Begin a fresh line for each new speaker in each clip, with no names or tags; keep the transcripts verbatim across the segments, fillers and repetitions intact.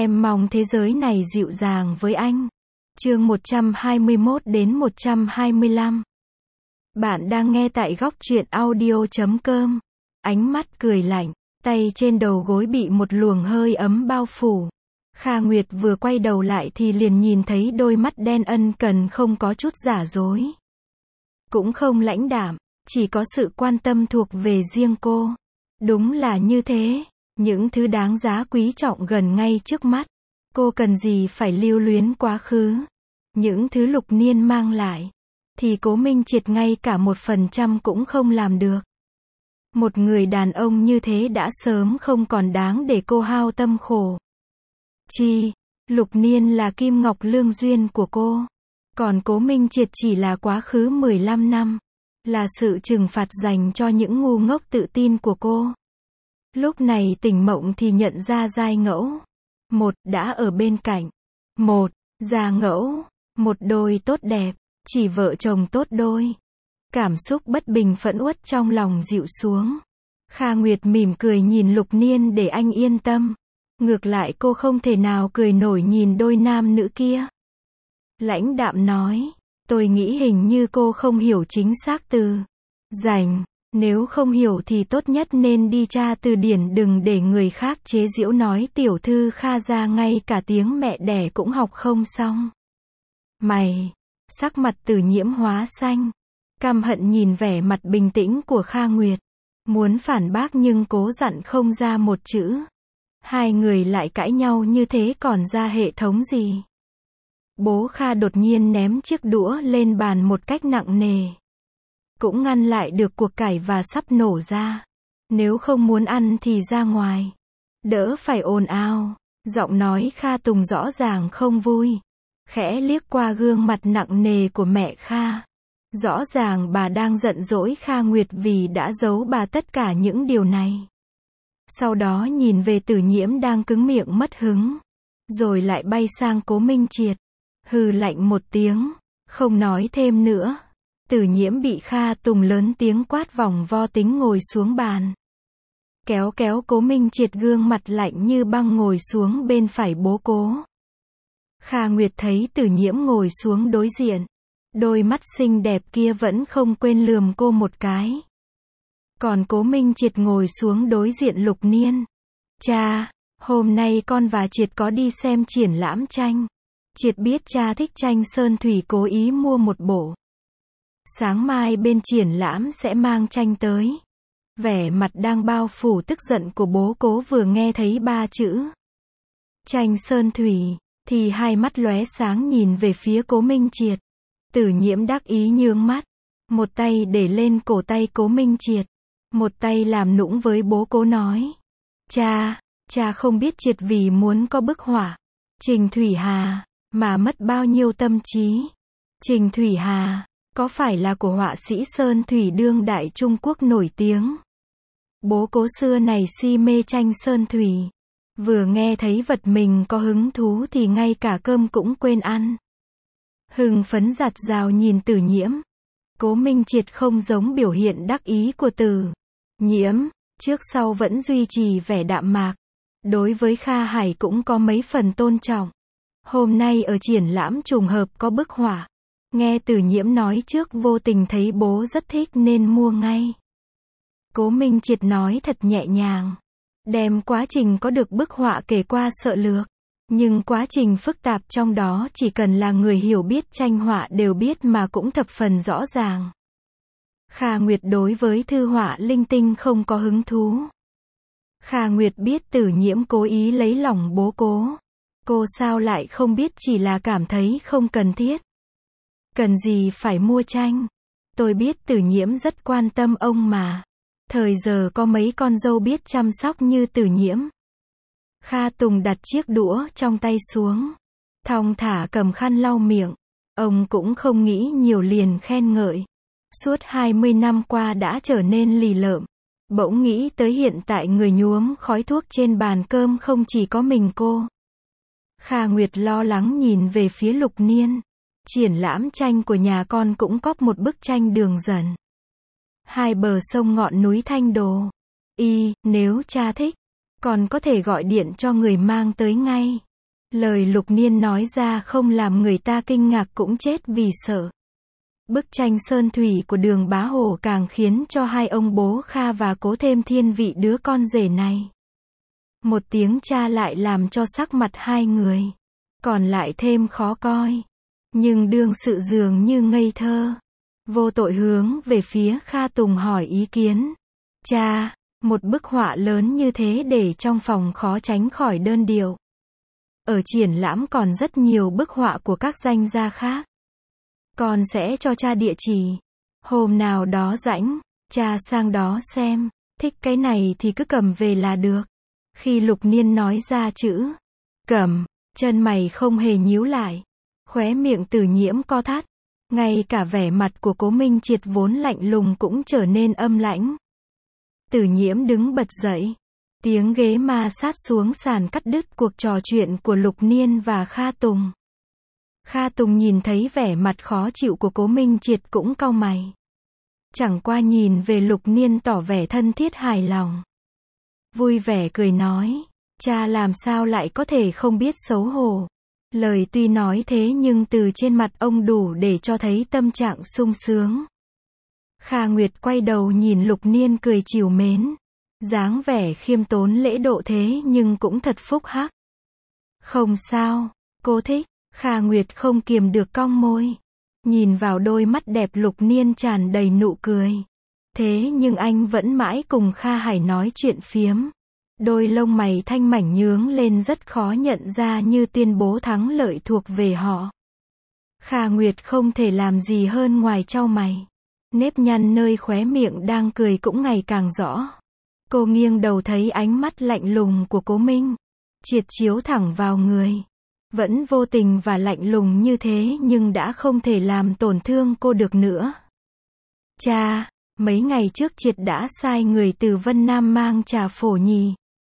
Em mong thế giới này dịu dàng với anh. Chương một trăm hai mươi mốt đến một trăm hai mươi lăm. Bạn đang nghe tại góc truyện audio chấm com. Ánh mắt cười lạnh, tay trên đầu gối bị một luồng hơi ấm bao phủ. Kha Nguyệt vừa quay đầu lại thì liền nhìn thấy đôi mắt đen ân cần không có chút giả dối. Cũng không lãnh đạm, chỉ có sự quan tâm thuộc về riêng cô. Đúng là như thế, những thứ đáng giá quý trọng gần ngay trước mắt. Cô cần gì phải lưu luyến quá khứ. Những thứ Lục Niên mang lại, thì Cố Minh Triệt ngay cả một phần trăm cũng không làm được. Một người đàn ông như thế đã sớm không còn đáng để cô hao tâm khổ. Chi, Lục Niên là kim ngọc lương duyên của cô. Còn Cố Minh Triệt chỉ là quá khứ mười lăm năm. Là sự trừng phạt dành cho những ngu ngốc tự tin của cô. Lúc này tỉnh mộng thì nhận ra giai ngẫu. Một, đã ở bên cạnh. Một, già ngẫu. Một đôi tốt đẹp. Chỉ vợ chồng tốt đôi. Cảm xúc bất bình phẫn uất trong lòng dịu xuống. Kha Nguyệt mỉm cười nhìn Lục Niên để anh yên tâm. Ngược lại cô không thể nào cười nổi nhìn đôi nam nữ kia. Lãnh đạm nói. Tôi nghĩ hình như cô không hiểu chính xác từ rảnh. Nếu không hiểu thì tốt nhất nên đi tra từ điển, đừng để người khác chế giễu nói tiểu thư Kha gia ngay cả tiếng mẹ đẻ cũng học không xong. Mày, sắc mặt Tử Nhiễm hóa xanh, căm hận nhìn vẻ mặt bình tĩnh của Kha Nguyệt. Muốn phản bác nhưng cố dặn không ra một chữ. Hai người lại cãi nhau như thế còn ra hệ thống gì? Bố Kha đột nhiên ném chiếc đũa lên bàn một cách nặng nề. Cũng ngăn lại được cuộc cãi và sắp nổ ra. Nếu không muốn ăn thì ra ngoài. Đỡ phải ồn ào. Giọng nói Kha Tùng rõ ràng không vui. Khẽ liếc qua gương mặt nặng nề của mẹ Kha. Rõ ràng bà đang giận dỗi Kha Nguyệt vì đã giấu bà tất cả những điều này. Sau đó nhìn về Tử Nhiễm đang cứng miệng mất hứng. Rồi lại bay sang Cố Minh Triệt. Hừ lạnh một tiếng. Không nói thêm nữa. Tử Nhiễm bị Kha Tùng lớn tiếng quát vòng vo tính ngồi xuống bàn. Kéo kéo Cố Minh Triệt gương mặt lạnh như băng ngồi xuống bên phải bố Cố. Kha Nguyệt thấy Tử Nhiễm ngồi xuống đối diện. Đôi mắt xinh đẹp kia vẫn không quên lườm cô một cái. Còn Cố Minh Triệt ngồi xuống đối diện Lục Niên. Cha, hôm nay con và Triệt có đi xem triển lãm tranh. Triệt biết cha thích tranh sơn thủy cố ý mua một bộ. Sáng mai bên triển lãm sẽ mang tranh tới. Vẻ mặt đang bao phủ tức giận của bố Cố vừa nghe thấy ba chữ tranh sơn thủy, thì hai mắt lóe sáng nhìn về phía Cố Minh Triệt. Tử Nhiễm đắc ý nhướng mắt. Một tay để lên cổ tay Cố Minh Triệt. Một tay làm nũng với bố Cố nói. Cha, cha không biết Triệt vì muốn có bức họa Trình Thủy Hà mà mất bao nhiêu tâm trí. Trình Thủy Hà có phải là của họa sĩ sơn thủy đương đại Trung Quốc nổi tiếng. Bố Cố xưa này si mê tranh sơn thủy. Vừa nghe thấy vật mình có hứng thú thì ngay cả cơm cũng quên ăn. Hưng phấn giặt rào nhìn Tử Nhiễm. Cố Minh Triệt không giống biểu hiện đắc ý của Tử Nhiễm. Trước sau vẫn duy trì vẻ đạm mạc. Đối với Kha Hải cũng có mấy phần tôn trọng. Hôm nay ở triển lãm trùng hợp có bức họa. Nghe Tử Nhiễm nói trước vô tình thấy bố rất thích nên mua ngay. Cố Minh Triệt nói thật nhẹ nhàng. Đem quá trình có được bức họa kể qua sợ lược. Nhưng quá trình phức tạp trong đó chỉ cần là người hiểu biết tranh họa đều biết mà cũng thập phần rõ ràng. Kha Nguyệt đối với thư họa linh tinh không có hứng thú. Kha Nguyệt biết Tử Nhiễm cố ý lấy lòng bố Cố. Cô sao lại không biết chỉ là cảm thấy không cần thiết. Cần gì phải mua tranh. Tôi biết Tử Nhiễm rất quan tâm ông mà. Thời giờ có mấy con dâu biết chăm sóc như Tử Nhiễm. Kha Tùng đặt chiếc đũa trong tay xuống. Thong thả cầm khăn lau miệng. Ông cũng không nghĩ nhiều liền khen ngợi. Suốt hai mươi năm qua đã trở nên lì lợm. Bỗng nghĩ tới hiện tại người nhuốm khói thuốc trên bàn cơm không chỉ có mình cô. Kha Nguyệt lo lắng nhìn về phía Lục Niên. Triển lãm tranh của nhà con cũng có một bức tranh đường dần. Hai bờ sông ngọn núi Thanh Đồ. Y, nếu cha thích, con có thể gọi điện cho người mang tới ngay. Lời Lục Niên nói ra không làm người ta kinh ngạc cũng chết vì sợ. Bức tranh sơn thủy của Đường Bá Hổ càng khiến cho hai ông bố Kha và Cố thêm thiên vị đứa con rể này. Một tiếng cha lại làm cho sắc mặt hai người còn lại thêm khó coi. Nhưng đương sự dường như ngây thơ, vô tội hướng về phía Kha Tùng hỏi ý kiến. Cha, một bức họa lớn như thế để trong phòng khó tránh khỏi đơn điệu. Ở triển lãm còn rất nhiều bức họa của các danh gia khác. Con sẽ cho cha địa chỉ. Hôm nào đó rảnh, cha sang đó xem. Thích cái này thì cứ cầm về là được. Khi Lục Niên nói ra chữ cầm, chân mày không hề nhíu lại. Khóe miệng Tử Nhiễm co thắt. Ngay cả vẻ mặt của Cố Minh Triệt vốn lạnh lùng cũng trở nên âm lãnh. Tử Nhiễm đứng bật dậy. Tiếng ghế ma sát xuống sàn cắt đứt cuộc trò chuyện của Lục Niên và Kha Tùng. Kha Tùng nhìn thấy vẻ mặt khó chịu của Cố Minh Triệt cũng cau mày. Chẳng qua nhìn về Lục Niên tỏ vẻ thân thiết hài lòng. Vui vẻ cười nói, cha làm sao lại có thể không biết xấu hổ. Lời tuy nói thế nhưng từ trên mặt ông đủ để cho thấy tâm trạng sung sướng. Kha Nguyệt quay đầu nhìn Lục Niên cười trìu mến. Dáng vẻ khiêm tốn lễ độ thế nhưng cũng thật phúc hắc. Không sao, cô thích. Kha Nguyệt không kiềm được cong môi. Nhìn vào đôi mắt đẹp Lục Niên tràn đầy nụ cười. Thế nhưng anh vẫn mãi cùng Kha Hải nói chuyện phiếm. Đôi lông mày thanh mảnh nhướng lên rất khó nhận ra như tuyên bố thắng lợi thuộc về họ. Kha Nguyệt không thể làm gì hơn ngoài chau mày. Nếp nhăn nơi khóe miệng đang cười cũng ngày càng rõ. Cô nghiêng đầu thấy ánh mắt lạnh lùng của Cố Minh Triệt chiếu thẳng vào người. Vẫn vô tình và lạnh lùng như thế nhưng đã không thể làm tổn thương cô được nữa. Cha, mấy ngày trước Triệt đã sai người từ Vân Nam mang trà phổ nhì.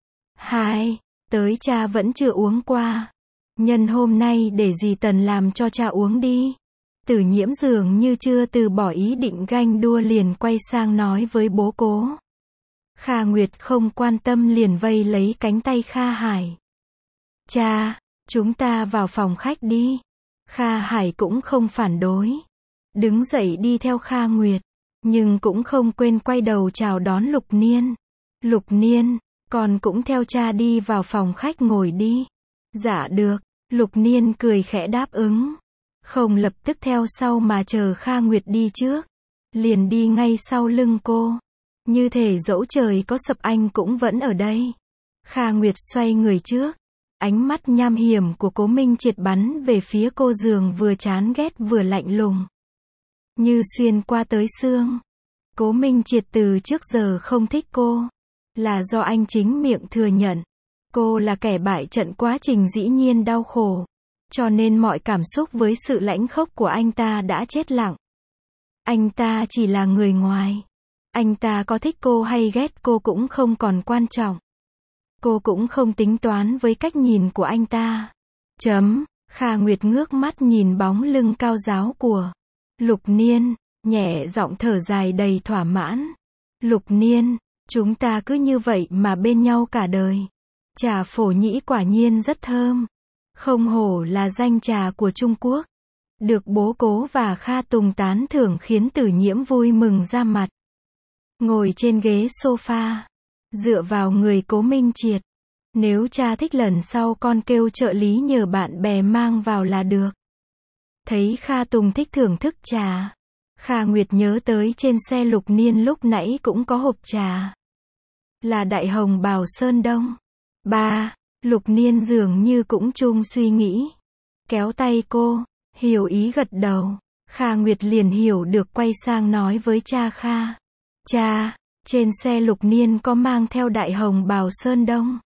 Hai, tới cha vẫn chưa uống qua. Nhân hôm nay để dì Tần làm cho cha uống đi. Tử Nhiễm dường như chưa từ bỏ ý định ganh đua liền quay sang nói với bố Cố. Kha Nguyệt không quan tâm liền vây lấy cánh tay Kha Hải. Cha, chúng ta vào phòng khách đi. Kha Hải cũng không phản đối. Đứng dậy đi theo Kha Nguyệt. Nhưng cũng không quên quay đầu chào đón Lục Niên. Lục Niên, con cũng theo cha đi vào phòng khách ngồi đi. Dạ được. Lục Niên cười khẽ đáp ứng. Không lập tức theo sau mà chờ Kha Nguyệt đi trước. Liền đi ngay sau lưng cô. Như thể dẫu trời có sập anh cũng vẫn ở đây. Kha Nguyệt xoay người trước. Ánh mắt nham hiểm của Cố Minh Triệt bắn về phía cô giường vừa chán ghét vừa lạnh lùng. Như xuyên qua tới xương. Cố Minh Triệt từ trước giờ không thích cô. Là do anh chính miệng thừa nhận. Cô là kẻ bại trận quá trình dĩ nhiên đau khổ. Cho nên mọi cảm xúc với sự lãnh khốc của anh ta đã chết lặng. Anh ta chỉ là người ngoài. Anh ta có thích cô hay ghét cô cũng không còn quan trọng. Cô cũng không tính toán với cách nhìn của anh ta. Chấm. Kha Nguyệt ngước mắt nhìn bóng lưng cao ráo của Lục Niên, nhẹ giọng thở dài đầy thỏa mãn. Lục Niên, chúng ta cứ như vậy mà bên nhau cả đời. Trà phổ nhĩ quả nhiên rất thơm. Không hổ là danh trà của Trung Quốc. Được bố Cố và Kha Tùng tán thưởng khiến Tử Nhiễm vui mừng ra mặt. Ngồi trên ghế sofa. Dựa vào người Cố Minh Triệt. Nếu cha thích lần sau con kêu trợ lý nhờ bạn bè mang vào là được. Thấy Kha Tùng thích thưởng thức trà. Kha Nguyệt nhớ tới trên xe Lục Niên lúc nãy cũng có hộp trà. Là Đại Hồng Bào Sơn Đông. Ba, Lục Niên dường như cũng chung suy nghĩ. Kéo tay cô, hiểu ý gật đầu. Kha Nguyệt liền hiểu được quay sang nói với cha Kha. Cha, trên xe Lục Niên có mang theo Đại Hồng Bào Sơn Đông.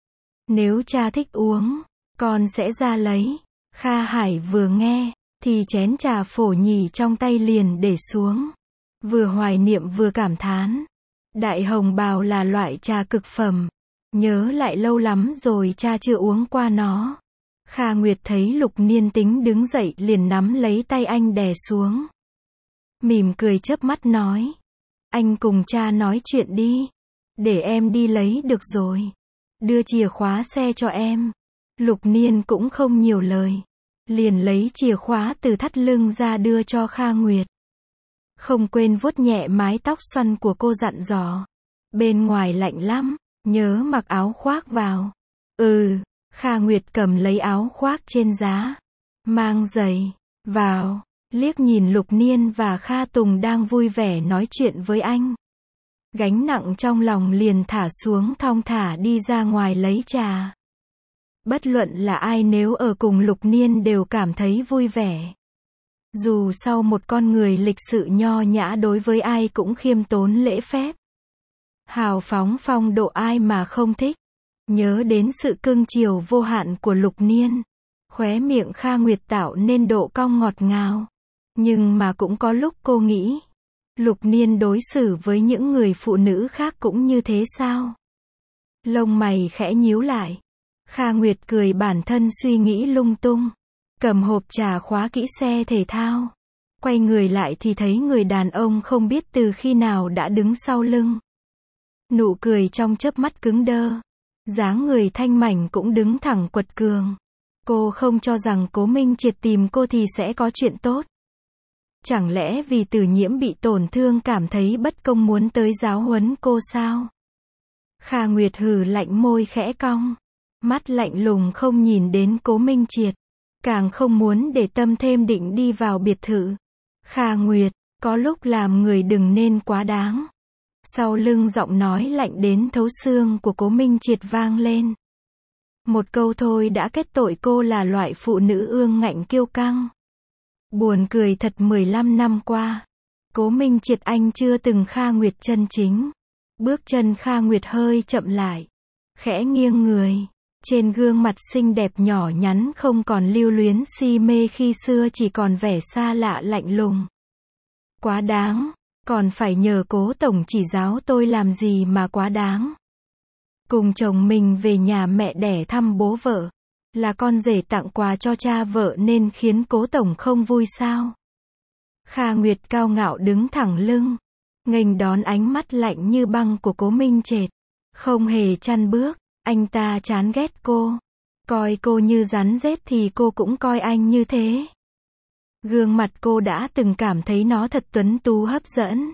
Nếu cha thích uống, con sẽ ra lấy. Kha Hải vừa nghe, thì chén trà phổ nhì trong tay liền để xuống. Vừa hoài niệm vừa cảm thán. Đại Hồng Bào là loại trà cực phẩm. Nhớ lại lâu lắm rồi cha chưa uống qua nó. Kha Nguyệt thấy Lục Niên tính đứng dậy liền nắm lấy tay anh đè xuống. Mỉm cười chớp mắt nói. Anh cùng cha nói chuyện đi. Để em đi lấy được rồi. Đưa chìa khóa xe cho em. Lục Niên cũng không nhiều lời. Liền lấy chìa khóa từ thắt lưng ra đưa cho Kha Nguyệt. Không quên vuốt nhẹ mái tóc xoăn của cô dặn dò. Bên ngoài lạnh lắm, nhớ mặc áo khoác vào. Ừ, Kha Nguyệt cầm lấy áo khoác trên giá. Mang giày, vào, liếc nhìn Lục Niên và Kha Tùng đang vui vẻ nói chuyện với anh. Gánh nặng trong lòng liền thả xuống thong thả đi ra ngoài lấy trà. Bất luận là ai nếu ở cùng Lục Niên đều cảm thấy vui vẻ. Dù sau một con người lịch sự nho nhã đối với ai cũng khiêm tốn lễ phép. Hào phóng phong độ ai mà không thích. Nhớ đến sự cưng chiều vô hạn của Lục Niên. Khóe miệng Kha Nguyệt tạo nên độ cong ngọt ngào. Nhưng mà cũng có lúc cô nghĩ. Lục Niên đối xử với những người phụ nữ khác cũng như thế sao? Lông mày khẽ nhíu lại. Kha Nguyệt cười bản thân suy nghĩ lung tung. Cầm hộp trà khóa kỹ xe thể thao. Quay người lại thì thấy người đàn ông không biết từ khi nào đã đứng sau lưng. Nụ cười trong chớp mắt cứng đơ. Dáng người thanh mảnh cũng đứng thẳng quật cường. Cô không cho rằng Cố Minh Triệt tìm cô thì sẽ có chuyện tốt. Chẳng lẽ vì Từ Nhiễm bị tổn thương cảm thấy bất công muốn tới giáo huấn cô sao? Kha Nguyệt hừ lạnh môi khẽ cong. Mắt lạnh lùng không nhìn đến Cố Minh Triệt. Càng không muốn để tâm thêm định đi vào biệt thự. Kha Nguyệt, có lúc làm người đừng nên quá đáng. Sau lưng giọng nói lạnh đến thấu xương của Cố Minh Triệt vang lên. Một câu thôi đã kết tội cô là loại phụ nữ ương ngạnh kiêu căng. Buồn cười thật mười lăm năm qua. Cố Minh Triệt anh chưa từng Kha Nguyệt chân chính. Bước chân Kha Nguyệt hơi chậm lại. Khẽ nghiêng người. Trên gương mặt xinh đẹp nhỏ nhắn không còn lưu luyến si mê khi xưa chỉ còn vẻ xa lạ lạnh lùng. Quá đáng. Còn phải nhờ Cố tổng chỉ giáo tôi làm gì mà quá đáng. Cùng chồng mình về nhà mẹ đẻ thăm bố vợ. Là con rể tặng quà cho cha vợ nên khiến Cố tổng không vui sao? Kha Nguyệt cao ngạo đứng thẳng lưng. Nghênh đón ánh mắt lạnh như băng của Cố Minh Triệt. Không hề chăn bước. Anh ta chán ghét cô. Coi cô như rắn rết thì cô cũng coi anh như thế. Gương mặt cô đã từng cảm thấy nó thật tuấn tú hấp dẫn.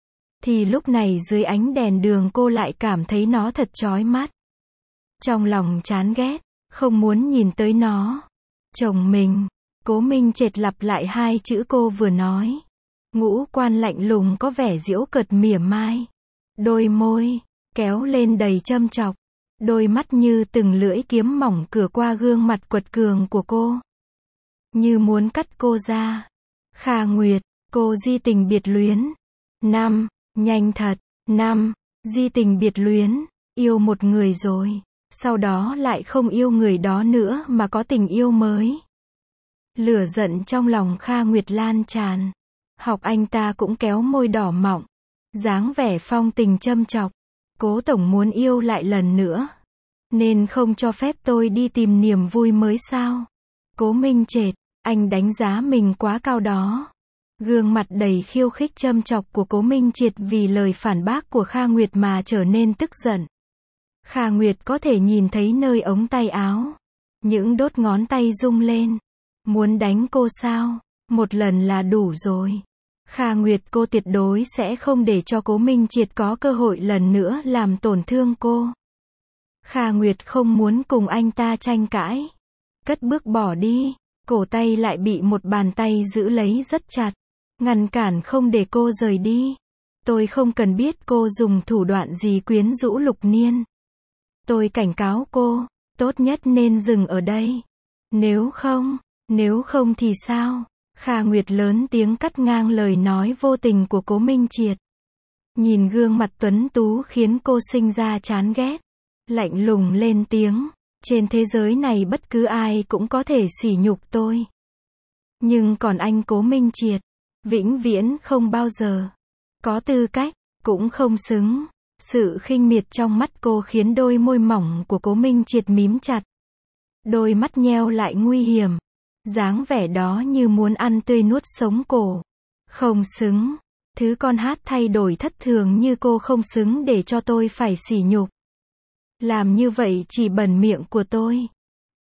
Thì lúc này dưới ánh đèn đường cô lại cảm thấy nó thật chói mắt. Trong lòng chán ghét, không muốn nhìn tới nó. Chồng mình, Cố Minh Triệt lặp lại hai chữ cô vừa nói. Ngũ quan lạnh lùng có vẻ giễu cợt mỉa mai. Đôi môi, kéo lên đầy châm chọc. Đôi mắt như từng lưỡi kiếm mỏng cưa qua gương mặt quật cường của cô. Như muốn cắt cô ra. Kha Nguyệt, cô di tình biệt luyến. Năm, nhanh thật. Năm, di tình biệt luyến. Yêu một người rồi. Sau đó lại không yêu người đó nữa mà có tình yêu mới. Lửa giận trong lòng Kha Nguyệt lan tràn. Học anh ta cũng kéo môi đỏ mọng. Dáng vẻ phong tình châm chọc. Cố tổng muốn yêu lại lần nữa. Nên không cho phép tôi đi tìm niềm vui mới sao? Cố Minh Triệt, anh đánh giá mình quá cao đó. Gương mặt đầy khiêu khích châm chọc của Cố Minh Triệt vì lời phản bác của Kha Nguyệt mà trở nên tức giận. Kha Nguyệt có thể nhìn thấy nơi ống tay áo. Những đốt ngón tay rung lên. Muốn đánh cô sao? Một lần là đủ rồi. Kha Nguyệt cô tuyệt đối sẽ không để cho Cố Minh Triệt có cơ hội lần nữa làm tổn thương cô. Kha Nguyệt không muốn cùng anh ta tranh cãi. Cất bước bỏ đi. Cổ tay lại bị một bàn tay giữ lấy rất chặt. Ngăn cản không để cô rời đi. Tôi không cần biết cô dùng thủ đoạn gì quyến rũ Lục Niên. Tôi cảnh cáo cô, tốt nhất nên dừng ở đây. Nếu không, nếu không thì sao? Kha Nguyệt lớn tiếng cắt ngang lời nói vô tình của Cố Minh Triệt. Nhìn gương mặt tuấn tú khiến cô sinh ra chán ghét. Lạnh lùng lên tiếng, trên thế giới này bất cứ ai cũng có thể sỉ nhục tôi. Nhưng còn anh Cố Minh Triệt, vĩnh viễn không bao giờ có tư cách, cũng không xứng. Sự khinh miệt trong mắt cô khiến đôi môi mỏng của Cố Minh Triệt mím chặt. Đôi mắt nheo lại nguy hiểm. Dáng vẻ đó như muốn ăn tươi nuốt sống cổ. Không xứng. Thứ con hát thay đổi thất thường như cô không xứng để cho tôi phải sỉ nhục. Làm như vậy chỉ bẩn miệng của tôi.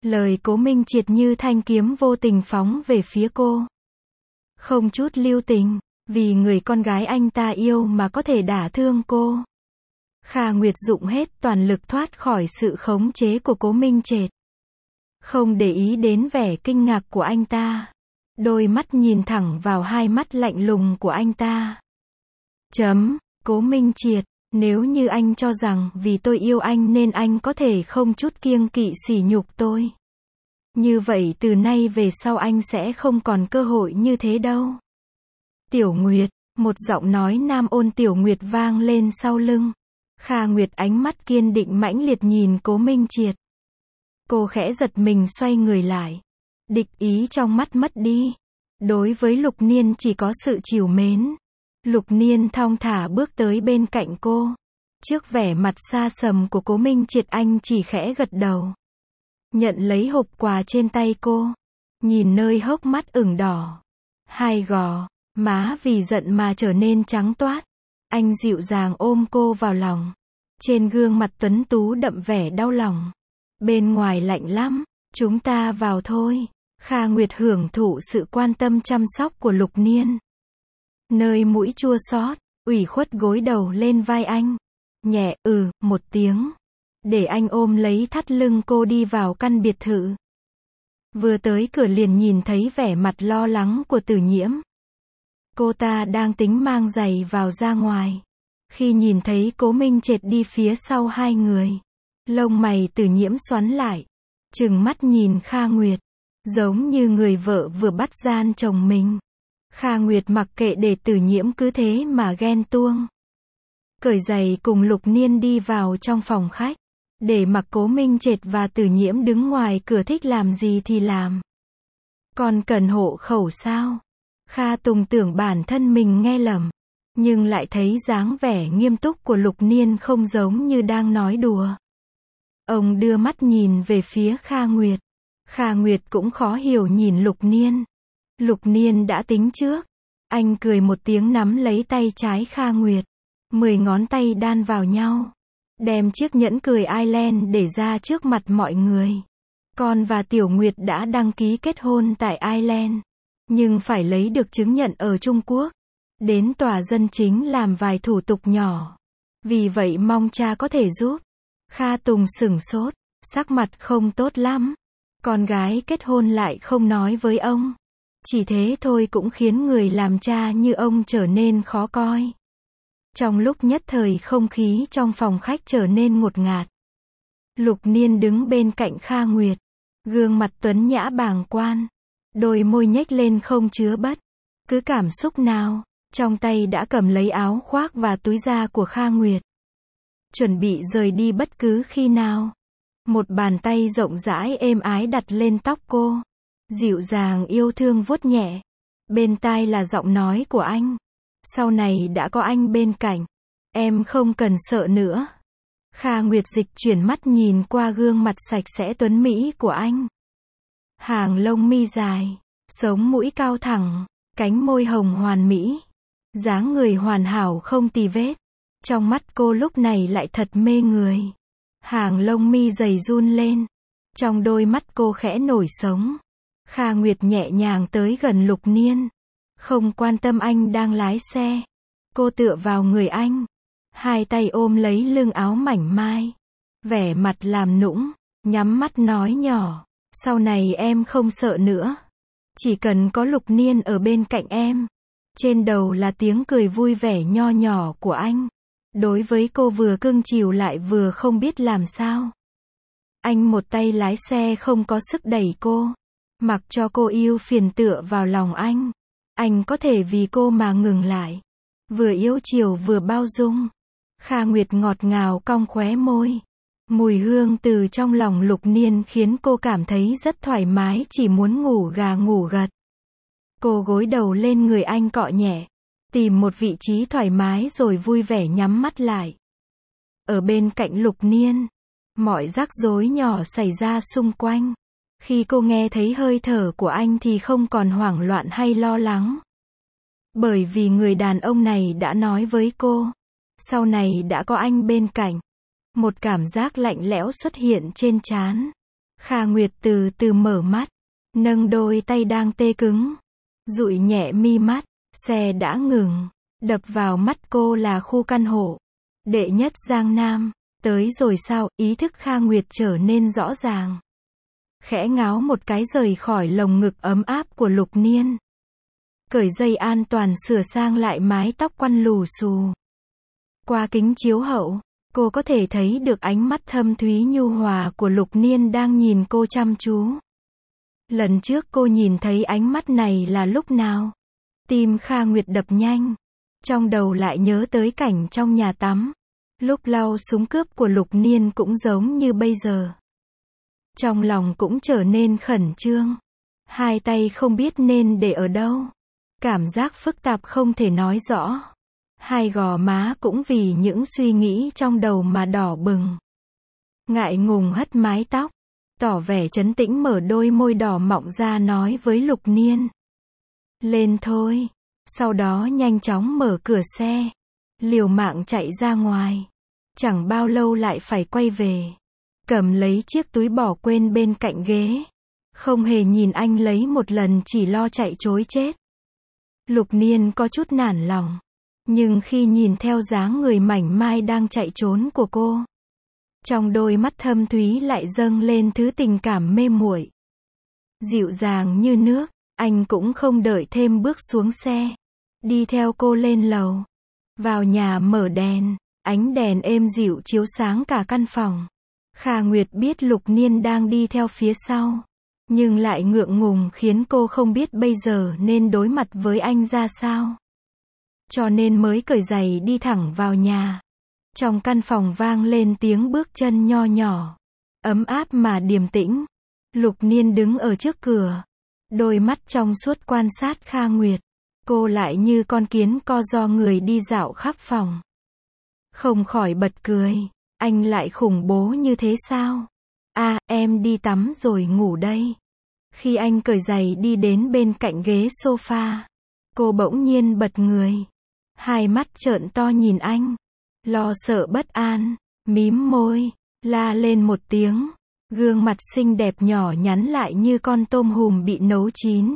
Lời Cố Minh Triệt như thanh kiếm vô tình phóng về phía cô. Không chút lưu tình, vì người con gái anh ta yêu mà có thể đả thương cô. Kha Nguyệt dụng hết toàn lực thoát khỏi sự khống chế của Cố Minh Triệt. Không để ý đến vẻ kinh ngạc của anh ta. Đôi mắt nhìn thẳng vào hai mắt lạnh lùng của anh ta. Chấm, Cố Minh Triệt, nếu như anh cho rằng vì tôi yêu anh nên anh có thể không chút kiêng kỵ sỉ nhục tôi. Như vậy từ nay về sau anh sẽ không còn cơ hội như thế đâu. Tiểu Nguyệt, một giọng nói nam ôn Tiểu Nguyệt vang lên sau lưng. Kha Nguyệt ánh mắt kiên định mãnh liệt nhìn Cố Minh Triệt. Cô khẽ giật mình xoay người lại. Địch ý trong mắt mất đi. Đối với Lục Niên chỉ có sự trìu mến. Lục Niên thong thả bước tới bên cạnh cô. Trước vẻ mặt xa sầm của Cố Minh Triệt anh chỉ khẽ gật đầu. Nhận lấy hộp quà trên tay cô. Nhìn nơi hốc mắt ửng đỏ. Hai gò má vì giận mà trở nên trắng toát. Anh dịu dàng ôm cô vào lòng. Trên gương mặt tuấn tú đậm vẻ đau lòng. Bên ngoài lạnh lắm, chúng ta vào thôi. Kha Nguyệt hưởng thụ sự quan tâm chăm sóc của Lục Niên. Nơi mũi chua xót, ủy khuất gối đầu lên vai anh. Nhẹ ừ một tiếng. Để anh ôm lấy thắt lưng cô đi vào căn biệt thự. Vừa tới cửa liền nhìn thấy vẻ mặt lo lắng của Tử Nhiễm. Cô ta đang tính mang giày vào ra ngoài. Khi nhìn thấy Cố Minh Triệt đi phía sau hai người. Lông mày Tử Nhiễm xoắn lại. Trừng mắt nhìn Kha Nguyệt. Giống như người vợ vừa bắt gian chồng mình. Kha Nguyệt mặc kệ để Tử Nhiễm cứ thế mà ghen tuông. Cởi giày cùng Lục Niên đi vào trong phòng khách. Để mặc Cố Minh Triệt và Tử Nhiễm đứng ngoài cửa thích làm gì thì làm. Còn cần hộ khẩu sao? Kha Tùng tưởng bản thân mình nghe lầm. Nhưng lại thấy dáng vẻ nghiêm túc của Lục Niên không giống như đang nói đùa. Ông đưa mắt nhìn về phía Kha Nguyệt. Kha Nguyệt cũng khó hiểu nhìn Lục Niên. Lục Niên đã tính trước. Anh cười một tiếng nắm lấy tay trái Kha Nguyệt. Mười ngón tay đan vào nhau. Đem chiếc nhẫn cười Ireland để ra trước mặt mọi người. Con và Tiểu Nguyệt đã đăng ký kết hôn tại Ireland. Nhưng phải lấy được chứng nhận ở Trung Quốc. Đến tòa dân chính làm vài thủ tục nhỏ. Vì vậy mong cha có thể giúp. Kha Tùng sửng sốt. Sắc mặt không tốt lắm. Con gái kết hôn lại không nói với ông. Chỉ thế thôi cũng khiến người làm cha như ông trở nên khó coi. Trong lúc nhất thời không khí trong phòng khách trở nên ngột ngạt. Lục Niên đứng bên cạnh Kha Nguyệt. Gương mặt tuấn nhã bàng quan. Đôi môi nhếch lên không chứa bất cứ cảm xúc nào. Trong tay đã cầm lấy áo khoác và túi da của Kha Nguyệt. Chuẩn bị rời đi bất cứ khi nào. Một bàn tay rộng rãi êm ái đặt lên tóc cô. Dịu dàng yêu thương vuốt nhẹ. Bên tai là giọng nói của anh. Sau này đã có anh bên cạnh. Em không cần sợ nữa. Kha Nguyệt dịch chuyển mắt nhìn qua gương mặt sạch sẽ tuấn mỹ của anh. Hàng lông mi dài. Sống mũi cao thẳng. Cánh môi hồng hoàn mỹ. Dáng người hoàn hảo không tì vết. Trong mắt cô lúc này lại thật mê người. Hàng lông mi dày run lên. Trong đôi mắt cô khẽ nổi sống. Kha Nguyệt nhẹ nhàng tới gần Lục Niên. Không quan tâm anh đang lái xe. Cô tựa vào người anh. Hai tay ôm lấy lưng áo mảnh mai. Vẻ mặt làm nũng. Nhắm mắt nói nhỏ. Sau này em không sợ nữa. Chỉ cần có Lục Niên ở bên cạnh em. Trên đầu là tiếng cười vui vẻ nho nhỏ của anh. Đối với cô vừa cưng chiều lại vừa không biết làm sao. Anh một tay lái xe không có sức đẩy cô. Mặc cho cô yêu phiền tựa vào lòng anh. Anh có thể vì cô mà ngừng lại. Vừa yêu chiều vừa bao dung. Kha Nguyệt ngọt ngào cong khóe môi. Mùi hương từ trong lòng Lục Niên khiến cô cảm thấy rất thoải mái, chỉ muốn ngủ gà ngủ gật. Cô gối đầu lên người anh cọ nhẹ. Tìm một vị trí thoải mái rồi vui vẻ nhắm mắt lại. Ở bên cạnh Lục Niên. Mọi rắc rối nhỏ xảy ra xung quanh. Khi cô nghe thấy hơi thở của anh thì không còn hoảng loạn hay lo lắng. Bởi vì người đàn ông này đã nói với cô. Sau này đã có anh bên cạnh. Một cảm giác lạnh lẽo xuất hiện trên trán. Kha Nguyệt từ từ mở mắt, nâng đôi tay đang tê cứng, dụi nhẹ mi mắt. Xe đã ngừng, đập vào mắt cô là khu căn hộ đệ nhất Giang Nam. Tới rồi sao? Ý thức Kha Nguyệt trở nên rõ ràng. Khẽ ngáo một cái rời khỏi lồng ngực ấm áp của Lục Niên. Cởi dây an toàn, sửa sang lại mái tóc quăn lù xù. Qua kính chiếu hậu, cô có thể thấy được ánh mắt thâm thúy nhu hòa của Lục Niên đang nhìn cô chăm chú. Lần trước cô nhìn thấy ánh mắt này là lúc nào? Tim Kha Nguyệt đập nhanh. Trong đầu lại nhớ tới cảnh trong nhà tắm. Lúc lau súng cướp của Lục Niên cũng giống như bây giờ. Trong lòng cũng trở nên khẩn trương. Hai tay không biết nên để ở đâu. Cảm giác phức tạp không thể nói rõ. Hai gò má cũng vì những suy nghĩ trong đầu mà đỏ bừng. Ngại ngùng hất mái tóc, tỏ vẻ trấn tĩnh, mở đôi môi đỏ mọng ra nói với Lục Niên. Lên thôi. Sau đó nhanh chóng mở cửa xe, liều mạng chạy ra ngoài. Chẳng bao lâu lại phải quay về, cầm lấy chiếc túi bỏ quên bên cạnh ghế. Không hề nhìn anh lấy một lần, chỉ lo chạy trối chết. Lục Niên có chút nản lòng, nhưng khi nhìn theo dáng người mảnh mai đang chạy trốn của cô, trong đôi mắt thâm thúy lại dâng lên thứ tình cảm mê muội, dịu dàng như nước. Anh cũng không đợi thêm bước xuống xe, đi theo cô lên lầu. Vào nhà mở đèn, ánh đèn êm dịu chiếu sáng cả căn phòng. Kha Nguyệt biết Lục Niên đang đi theo phía sau, nhưng lại ngượng ngùng khiến cô không biết bây giờ nên đối mặt với anh ra sao. Cho nên mới cởi giày đi thẳng vào nhà. Trong căn phòng vang lên tiếng bước chân nho nhỏ, ấm áp mà điềm tĩnh. Lục Niên đứng ở trước cửa, đôi mắt trong suốt quan sát Kha Nguyệt. Cô lại như con kiến co do người đi dạo khắp phòng. Không khỏi bật cười. Anh lại khủng bố như thế sao? À, em đi tắm rồi ngủ đây. Khi anh cởi giày đi đến bên cạnh ghế sofa, cô bỗng nhiên bật người. Hai mắt trợn to nhìn anh. Lo sợ bất an, mím môi, la lên một tiếng. Gương mặt xinh đẹp nhỏ nhắn lại như con tôm hùm bị nấu chín.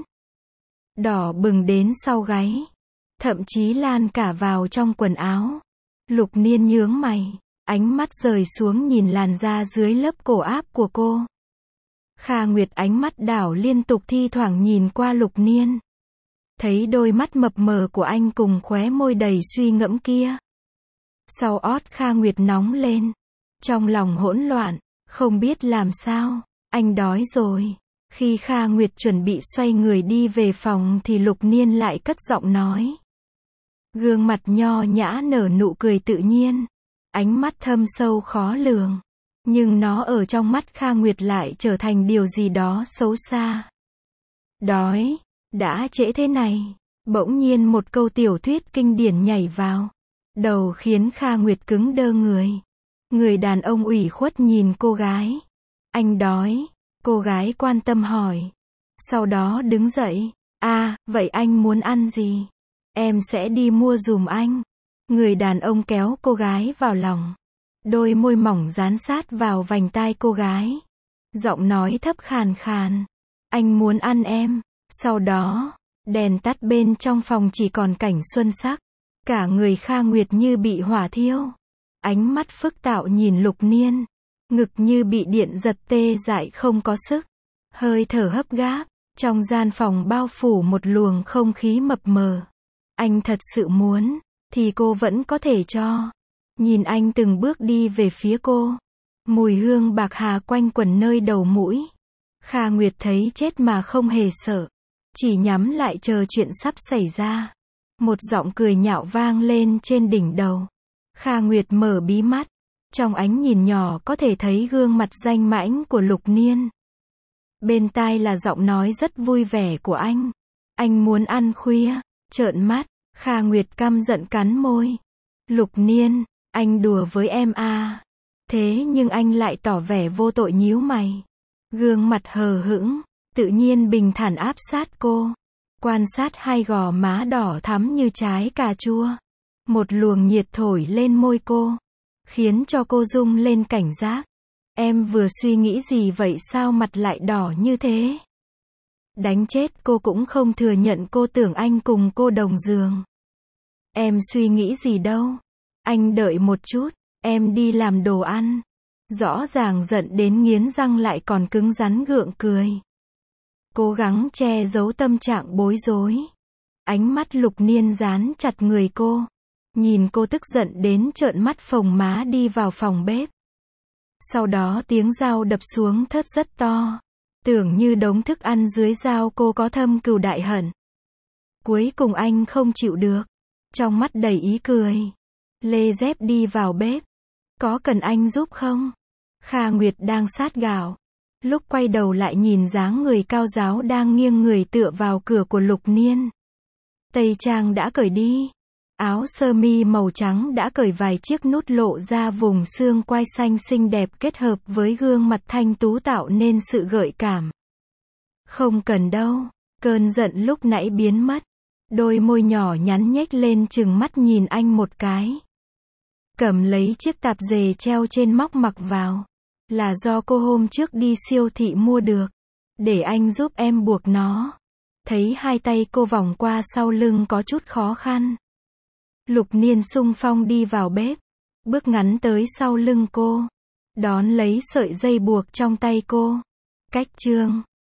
Đỏ bừng đến sau gáy. Thậm chí lan cả vào trong quần áo. Lục Niên nhướng mày. Ánh mắt rời xuống nhìn làn da dưới lớp cổ áp của cô. Kha Nguyệt ánh mắt đảo liên tục, thi thoảng nhìn qua Lục Niên. Thấy đôi mắt mập mờ của anh cùng khóe môi đầy suy ngẫm kia. Sau ót Kha Nguyệt nóng lên. Trong lòng hỗn loạn, không biết làm sao. Anh đói rồi. Khi Kha Nguyệt chuẩn bị xoay người đi về phòng thì Lục Niên lại cất giọng nói. Gương mặt nho nhã nở nụ cười tự nhiên. Ánh mắt thâm sâu khó lường. Nhưng nó ở trong mắt Kha Nguyệt lại trở thành điều gì đó xấu xa. Đói, đã trễ thế này. Bỗng nhiên một câu tiểu thuyết kinh điển nhảy vào đầu khiến Kha Nguyệt cứng đơ người. Người đàn ông ủy khuất nhìn cô gái. Anh đói. Cô gái quan tâm hỏi. Sau đó đứng dậy. À, vậy anh muốn ăn gì? Em sẽ đi mua giùm anh. Người đàn ông kéo cô gái vào lòng. Đôi môi mỏng dán sát vào vành tai cô gái. Giọng nói thấp khàn khàn. Anh muốn ăn em. Sau đó, đèn tắt, bên trong phòng chỉ còn cảnh xuân sắc. Cả người Kha Nguyệt như bị hỏa thiêu. Ánh mắt phức tạo nhìn Lục Niên. Ngực như bị điện giật tê dại không có sức. Hơi thở hấp gáp. Trong gian phòng bao phủ một luồng không khí mập mờ. Anh thật sự muốn, thì cô vẫn có thể cho. Nhìn anh từng bước đi về phía cô. Mùi hương bạc hà quanh quẩn nơi đầu mũi. Kha Nguyệt thấy chết mà không hề sợ. Chỉ nhắm lại chờ chuyện sắp xảy ra. Một giọng cười nhạo vang lên trên đỉnh đầu. Kha Nguyệt mở bí mắt. Trong ánh nhìn nhỏ có thể thấy gương mặt danh mãnh của Lục Niên. Bên tai là giọng nói rất vui vẻ của anh. Anh muốn ăn khuya. Trợn mắt, Kha Nguyệt căm giận cắn môi. Lục Niên, anh đùa với em à. Thế nhưng anh lại tỏ vẻ vô tội nhíu mày. Gương mặt hờ hững, tự nhiên bình thản áp sát cô. Quan sát hai gò má đỏ thắm như trái cà chua. Một luồng nhiệt thổi lên môi cô. Khiến cho cô rung lên cảnh giác. Em vừa suy nghĩ gì vậy sao mặt lại đỏ như thế? Đánh chết cô cũng không thừa nhận cô tưởng anh cùng cô đồng giường. Em suy nghĩ gì đâu. Anh đợi một chút, em đi làm đồ ăn. Rõ ràng giận đến nghiến răng lại còn cứng rắn gượng cười. Cố gắng che giấu tâm trạng bối rối. Ánh mắt Lục Niên dán chặt người cô. Nhìn cô tức giận đến trợn mắt phồng má đi vào phòng bếp. Sau đó tiếng dao đập xuống thớt rất to. Tưởng như đống thức ăn dưới dao cô có thâm cừu đại hận. Cuối cùng anh không chịu được. Trong mắt đầy ý cười. Lê dép đi vào bếp. Có cần anh giúp không? Kha Nguyệt đang sát gạo. Lúc quay đầu lại nhìn dáng người cao ráo đang nghiêng người tựa vào cửa của Lục Niên. Tây trang đã cởi đi. Áo sơ mi màu trắng đã cởi vài chiếc nút lộ ra vùng xương quai xanh xinh đẹp kết hợp với gương mặt thanh tú tạo nên sự gợi cảm. Không cần đâu. Cơn giận lúc nãy biến mất. Đôi môi nhỏ nhắn nhếch lên chừng mắt nhìn anh một cái. Cầm lấy chiếc tạp dề treo trên móc mặc vào. Là do cô hôm trước đi siêu thị mua được. Để anh giúp em buộc nó. Thấy hai tay cô vòng qua sau lưng có chút khó khăn. Lục Niên xung phong đi vào bếp. Bước ngắn tới sau lưng cô. Đón lấy sợi dây buộc trong tay cô. Cách chương